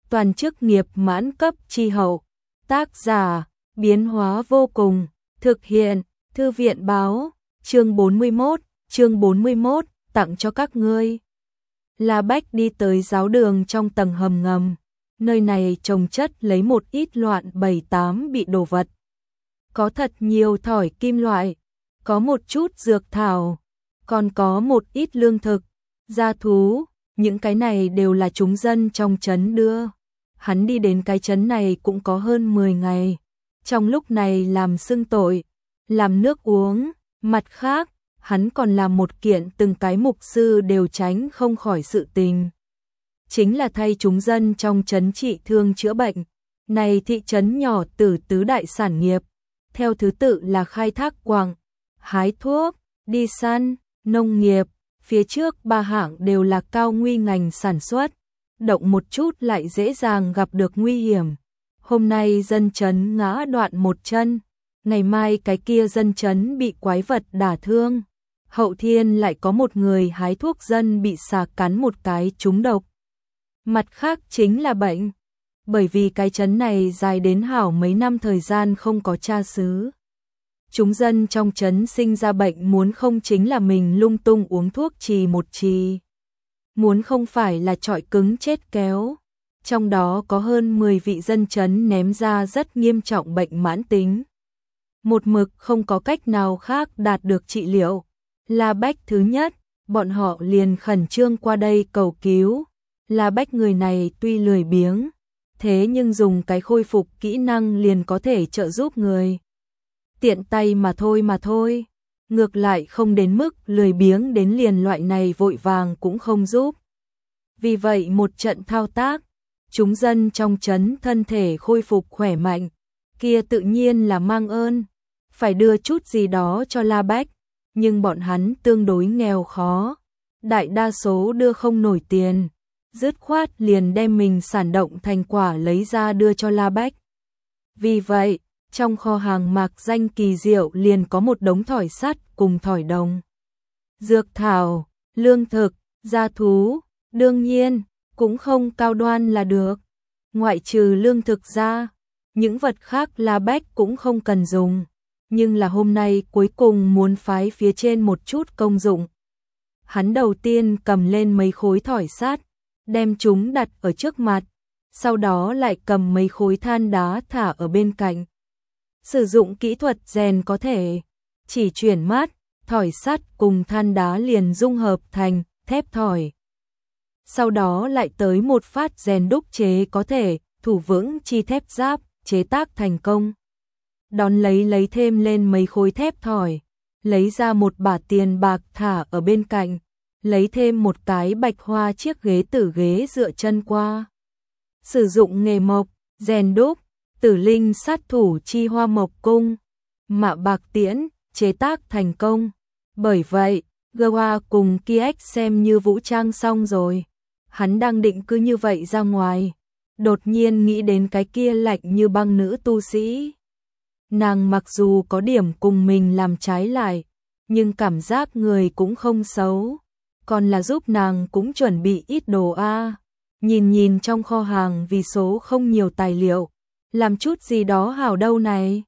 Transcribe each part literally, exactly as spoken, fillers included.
toàn chức nghiệp mãn cấp chi hậu. Tác giả, biến hóa vô cùng, thực hiện, thư viện báo, chương bốn mươi mốt, chương bốn mươi mốt, tặng cho các ngươi. La Bách đi tới giáo đường trong tầng hầm ngầm, nơi này trồng chất lấy một ít loạn bảy tám bị đồ vật. Có thật nhiều thỏi kim loại, có một chút dược thảo, còn có một ít lương thực, gia thú, những cái này đều là chúng dân trong trấn đưa. Hắn đi đến cái trấn này cũng có hơn mười ngày, trong lúc này làm xưng tội, làm nước uống, mặt khác, hắn còn làm một kiện từng cái mục sư đều tránh không khỏi sự tình. Chính là thay chúng dân trong trấn trị thương chữa bệnh. Này thị trấn nhỏ tử tứ đại sản nghiệp, theo thứ tự là khai thác quặng, hái thuốc, đi săn, nông nghiệp, phía trước ba hạng đều là cao nguy ngành sản xuất, động một chút lại dễ dàng gặp được nguy hiểm. Hôm nay dân trấn ngã đoạn một chân, ngày mai cái kia dân trấn bị quái vật đả thương, hậu thiên lại có một người hái thuốc dân bị xà cắn một cái trúng độc. Mặt khác chính là bệnh, bởi vì cái trấn này dài đến hảo mấy năm thời gian không có cha xứ. Chúng dân trong trấn sinh ra bệnh muốn không chính là mình lung tung uống thuốc trì một trì, muốn không phải là trọi cứng chết kéo. Trong đó có hơn mười vị dân trấn ném ra rất nghiêm trọng bệnh mãn tính. Một mực không có cách nào khác đạt được trị liệu. La Bách thứ nhất, bọn họ liền khẩn trương qua đây cầu cứu. La Bách người này tuy lười biếng, thế nhưng dùng cái khôi phục kỹ năng liền có thể trợ giúp người. Tiện tay mà thôi mà thôi, ngược lại không đến mức lười biếng đến liền loại này vội vàng cũng không giúp. Vì vậy một trận thao tác, chúng dân trong trấn thân thể khôi phục khỏe mạnh, kia tự nhiên là mang ơn, phải đưa chút gì đó cho La Bách, nhưng bọn hắn tương đối nghèo khó, đại đa số đưa không nổi tiền, dứt khoát liền đem mình sản động thành quả lấy ra đưa cho La Bách. Vì vậy, trong kho hàng mạc danh kỳ diệu liền có một đống thỏi sắt cùng thỏi đồng. Dược thảo, lương thực, gia thú, đương nhiên, cũng không cao đoan là được. Ngoại trừ lương thực ra, những vật khác La Bách cũng không cần dùng. Nhưng là hôm nay cuối cùng muốn phái phía trên một chút công dụng. Hắn đầu tiên cầm lên mấy khối thỏi sắt, đem chúng đặt ở trước mặt, sau đó lại cầm mấy khối than đá thả ở bên cạnh. Sử dụng kỹ thuật rèn có thể, chỉ chuyển mát, thỏi sắt cùng than đá liền dung hợp thành thép thỏi. Sau đó lại tới một phát rèn đúc chế có thể, thủ vững chi thép giáp, chế tác thành công. Đón lấy lấy thêm lên mấy khối thép thỏi, lấy ra một bả tiền bạc thả ở bên cạnh, lấy thêm một cái bạch hoa chiếc ghế tử ghế dựa chân qua. Sử dụng nghề mộc, rèn đúc, tử linh sát thủ chi hoa mộc cung, mạ bạc tiễn, chế tác thành công. Bởi vậy, Gawa cùng Kiếc xem như vũ trang xong rồi. Hắn đang định cứ như vậy ra ngoài, đột nhiên nghĩ đến cái kia lạnh như băng nữ tu sĩ. Nàng mặc dù có điểm cùng mình làm trái lại, nhưng cảm giác người cũng không xấu, còn là giúp nàng cũng chuẩn bị ít đồ a. Nhìn nhìn trong kho hàng vì số không nhiều tài liệu, làm chút gì đó hảo đâu này.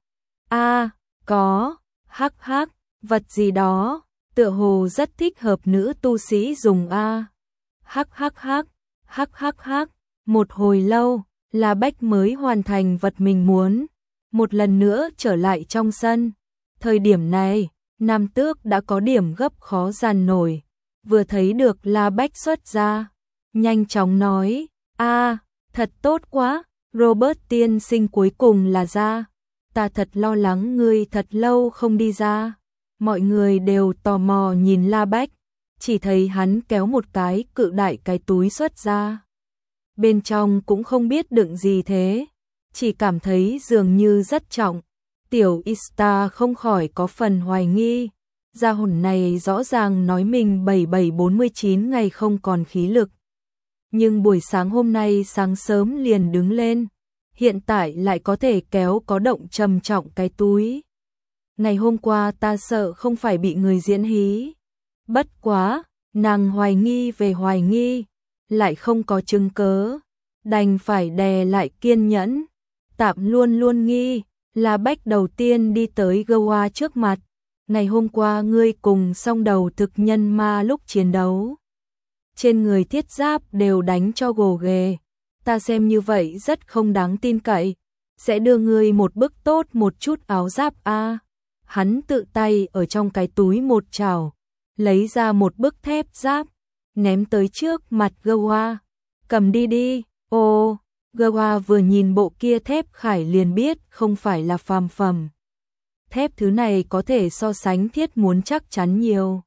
A, có, hắc hắc, vật gì đó, tựa hồ rất thích hợp nữ tu sĩ dùng a. Hắc hắc hắc, hắc hắc hắc, một hồi lâu, La Bách mới hoàn thành vật mình muốn, một lần nữa trở lại trong sân. Thời điểm này, Nam Tước đã có điểm gấp khó dàn nổi, vừa thấy được La Bách xuất ra, nhanh chóng nói, a, thật tốt quá, Robert tiên sinh cuối cùng là ra, ta thật lo lắng ngươi thật lâu không đi ra. Mọi người đều tò mò nhìn La Bách, chỉ thấy hắn kéo một cái cự đại cái túi xuất ra. Bên trong cũng không biết đựng gì thế, chỉ cảm thấy dường như rất trọng. Tiểu Ista không khỏi có phần hoài nghi, gia hồn này rõ ràng nói mình bảy bảy bốn mươi chín ngày không còn khí lực. Nhưng buổi sáng hôm nay sáng sớm liền đứng lên, hiện tại lại có thể kéo có động trầm trọng cái túi. Ngày hôm qua ta sợ không phải bị người diễn hí. Bất quá, nàng hoài nghi về hoài nghi, lại không có chứng cớ. đành phải đè lại kiên nhẫn. Tạm luôn luôn nghi, là Bách đầu tiên đi tới Goa trước mặt. Ngày hôm qua ngươi cùng song đầu thực nhân ma lúc chiến đấu. Trên người thiết giáp đều đánh cho gồ ghề. Ta xem như vậy rất không đáng tin cậy. Sẽ đưa ngươi một bức tốt một chút áo giáp a. Hắn tự tay ở trong cái túi một chảo, lấy ra một bức thép giáp, ném tới trước mặt Goa. Cầm đi đi. Ô, Goa vừa nhìn bộ kia thép khải liền biết không phải là phàm phẩm. Thép thứ này có thể so sánh thiết muốn chắc chắn nhiều.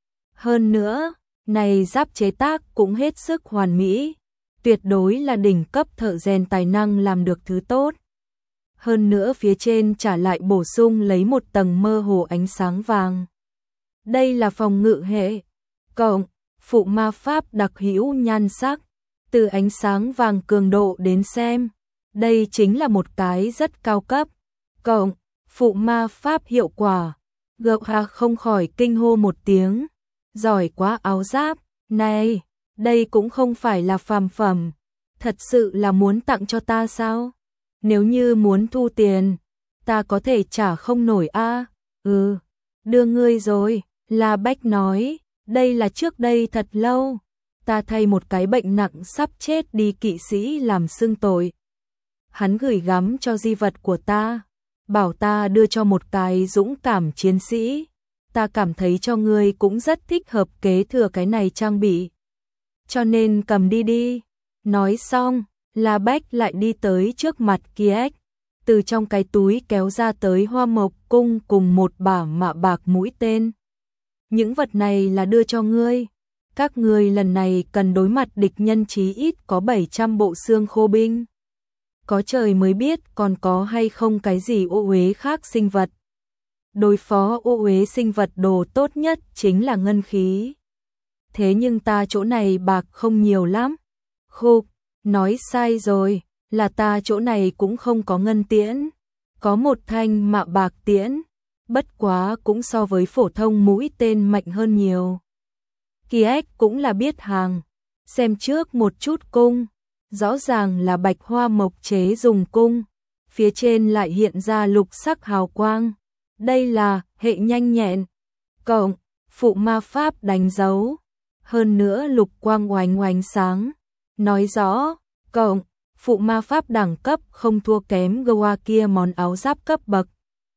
Hơn nữa, này giáp chế tác cũng hết sức hoàn mỹ, tuyệt đối là đỉnh cấp thợ rèn tài năng làm được thứ tốt. Hơn nữa phía trên trả lại bổ sung lấy một tầng mơ hồ ánh sáng vàng. Đây là phòng ngự hệ, cộng, phụ ma pháp đặc hữu nhan sắc. Từ ánh sáng vàng cường độ đến xem, đây chính là một cái rất cao cấp, cộng, phụ ma pháp hiệu quả. Goa không khỏi kinh hô một tiếng, giỏi quá áo giáp, này, đây cũng không phải là phàm phẩm, thật sự là muốn tặng cho ta sao? Nếu như muốn thu tiền, ta có thể trả không nổi a. À? Ừ, đưa ngươi rồi, La Bách nói, đây là trước đây thật lâu. Ta thay một cái bệnh nặng sắp chết đi kỵ sĩ làm xưng tội. Hắn gửi gắm cho di vật của ta, bảo ta đưa cho một cái dũng cảm chiến sĩ. Ta cảm thấy cho ngươi cũng rất thích hợp kế thừa cái này trang bị. Cho nên cầm đi đi. Nói xong, La Bách lại đi tới trước mặt Kiếc, từ trong cái túi kéo ra tới hoa mộc cung cùng một bả mạ bạc mũi tên. Những vật này là đưa cho ngươi. Các ngươi lần này cần đối mặt địch nhân chí ít có bảy trăm bộ xương khô binh. Có trời mới biết còn có hay không cái gì ô uế khác sinh vật. Đối phó ô uế sinh vật đồ tốt nhất chính là ngân khí. Thế nhưng ta chỗ này bạc không nhiều lắm. Khục, nói sai rồi, là ta chỗ này cũng không có ngân tiễn. Có một thanh mạ bạc tiễn, bất quá cũng so với phổ thông mũi tên mạnh hơn nhiều. Kiếc cũng là biết hàng, xem trước một chút cung, rõ ràng là bạch hoa mộc chế dùng cung, phía trên lại hiện ra lục sắc hào quang. Đây là hệ nhanh nhẹn, cộng, phụ ma pháp đánh dấu, hơn nữa lục quang oánh oánh sáng, nói rõ, cộng, phụ ma pháp đẳng cấp không thua kém Goa kia món áo giáp cấp bậc.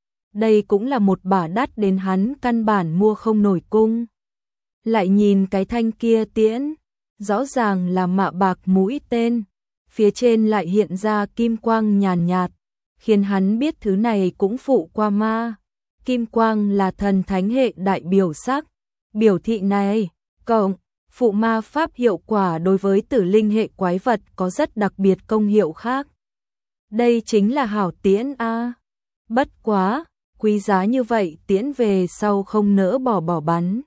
Đây cũng là một bả đắt đến hắn căn bản mua không nổi cung. Lại nhìn cái thanh kia tiễn, rõ ràng là mạ bạc mũi tên, phía trên lại hiện ra kim quang nhàn nhạt, khiến hắn biết thứ này cũng phụ qua ma. Kim quang là thần thánh hệ đại biểu sắc, biểu thị này, cộng, phụ ma pháp hiệu quả đối với tử linh hệ quái vật có rất đặc biệt công hiệu khác. Đây chính là hảo tiễn a. Bất quá, quý giá như vậy tiễn về sau không nỡ bỏ bỏ bắn.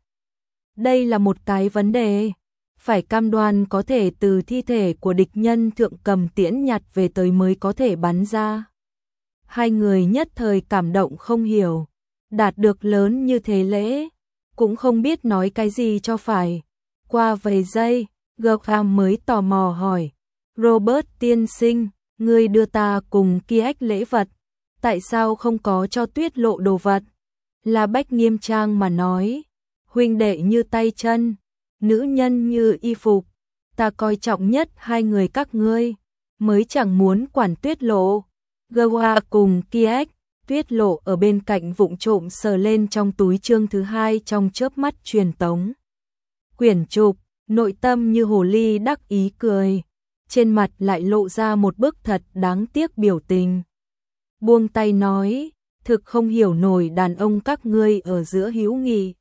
Đây là một cái vấn đề, phải cam đoan có thể từ thi thể của địch nhân thượng cầm tiễn nhặt về tới mới có thể bắn ra. Hai người nhất thời cảm động không hiểu, đạt được lớn như thế lễ, cũng không biết nói cái gì cho phải. Qua vài giây, Gotham mới tò mò hỏi, Robert tiên sinh, ngươi đưa ta cùng Kiếc lễ vật, tại sao không có cho Tuyết Lộ đồ vật? La Bách nghiêm trang mà nói, huynh đệ như tay chân, nữ nhân như y phục, ta coi trọng nhất hai người các ngươi, mới chẳng muốn quản Tuyết Lộ. Goa cùng Kiếc, Tuyết Lộ ở bên cạnh vụng trộm sờ lên trong túi chương thứ hai trong chớp mắt truyền tống. Quyển trục, nội tâm như hồ ly đắc ý cười, trên mặt lại lộ ra một bức thật đáng tiếc biểu tình. Buông tay nói, thực không hiểu nổi đàn ông các ngươi ở giữa hữu nghị.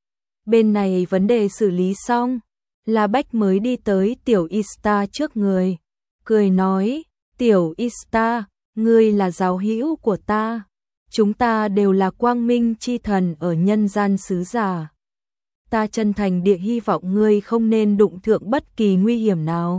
Bên này vấn đề xử lý xong, La Bách mới đi tới Tiểu Ista trước người, cười nói, Tiểu Ista, ngươi là giáo hữu của ta, chúng ta đều là quang minh chi thần ở nhân gian xứ giả. Ta chân thành địa hy vọng ngươi không nên đụng thượng bất kỳ nguy hiểm nào.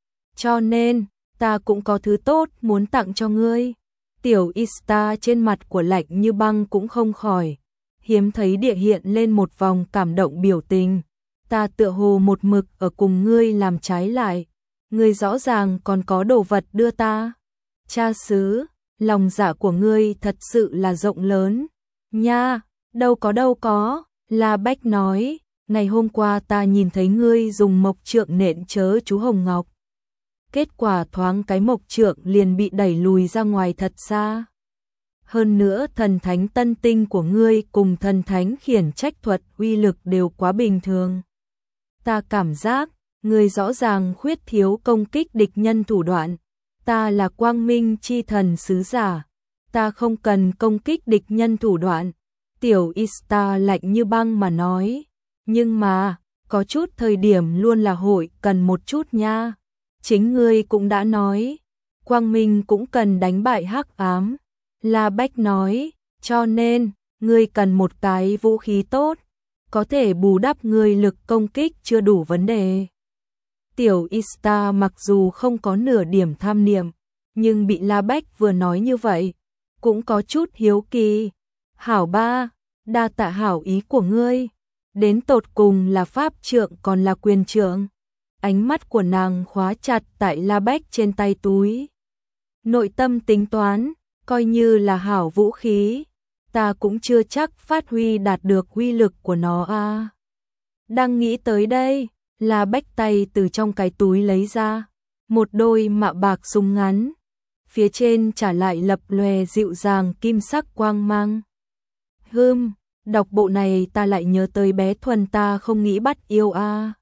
Cho nên, ta cũng có thứ tốt muốn tặng cho ngươi. Tiểu Ista trên mặt của Lạnh Như Băng cũng không khỏi, hiếm thấy địa hiện lên một vòng cảm động biểu tình. Ta tựa hồ một mực ở cùng ngươi làm trái lại, ngươi rõ ràng còn có đồ vật đưa ta. Cha xứ, lòng dạ của ngươi thật sự là rộng lớn. Nha, đâu có đâu có, La Bách nói, ngày hôm qua ta nhìn thấy ngươi dùng mộc trượng nện chớ chú Hồng Ngọc. Kết quả thoáng cái mộc trượng liền bị đẩy lùi ra ngoài thật xa. Hơn nữa thần thánh tân tinh của ngươi cùng thần thánh khiển trách thuật uy lực đều quá bình thường. Ta cảm giác, ngươi rõ ràng khuyết thiếu công kích địch nhân thủ đoạn. Ta là quang minh chi thần sứ giả. Ta không cần công kích địch nhân thủ đoạn. Tiểu Ista lạnh như băng mà nói. Nhưng mà, có chút thời điểm luôn là hội cần một chút nha. Chính ngươi cũng đã nói. Quang minh cũng cần đánh bại hắc ám. La Bách nói, cho nên, ngươi cần một cái vũ khí tốt. Có thể bù đắp ngươi lực công kích chưa đủ vấn đề. Tiểu Ista mặc dù không có nửa điểm tham niệm, nhưng bị La Bách vừa nói như vậy, cũng có chút hiếu kỳ. Hảo ba, đa tạ hảo ý của ngươi, đến tột cùng là pháp trượng còn là quyền trượng. Ánh mắt của nàng khóa chặt tại La Bách trên tay túi. Nội tâm tính toán, coi như là hảo vũ khí, ta cũng chưa chắc phát huy đạt được uy lực của nó a. À. Đang nghĩ tới đây, La Bách tay từ trong cái túi lấy ra một đôi mạ bạc súng ngắn, phía trên trả lại lập lòe dịu dàng kim sắc quang mang. Hừm, đọc bộ này ta lại nhớ tới bé Thuần ta không nghĩ bắt yêu a. À.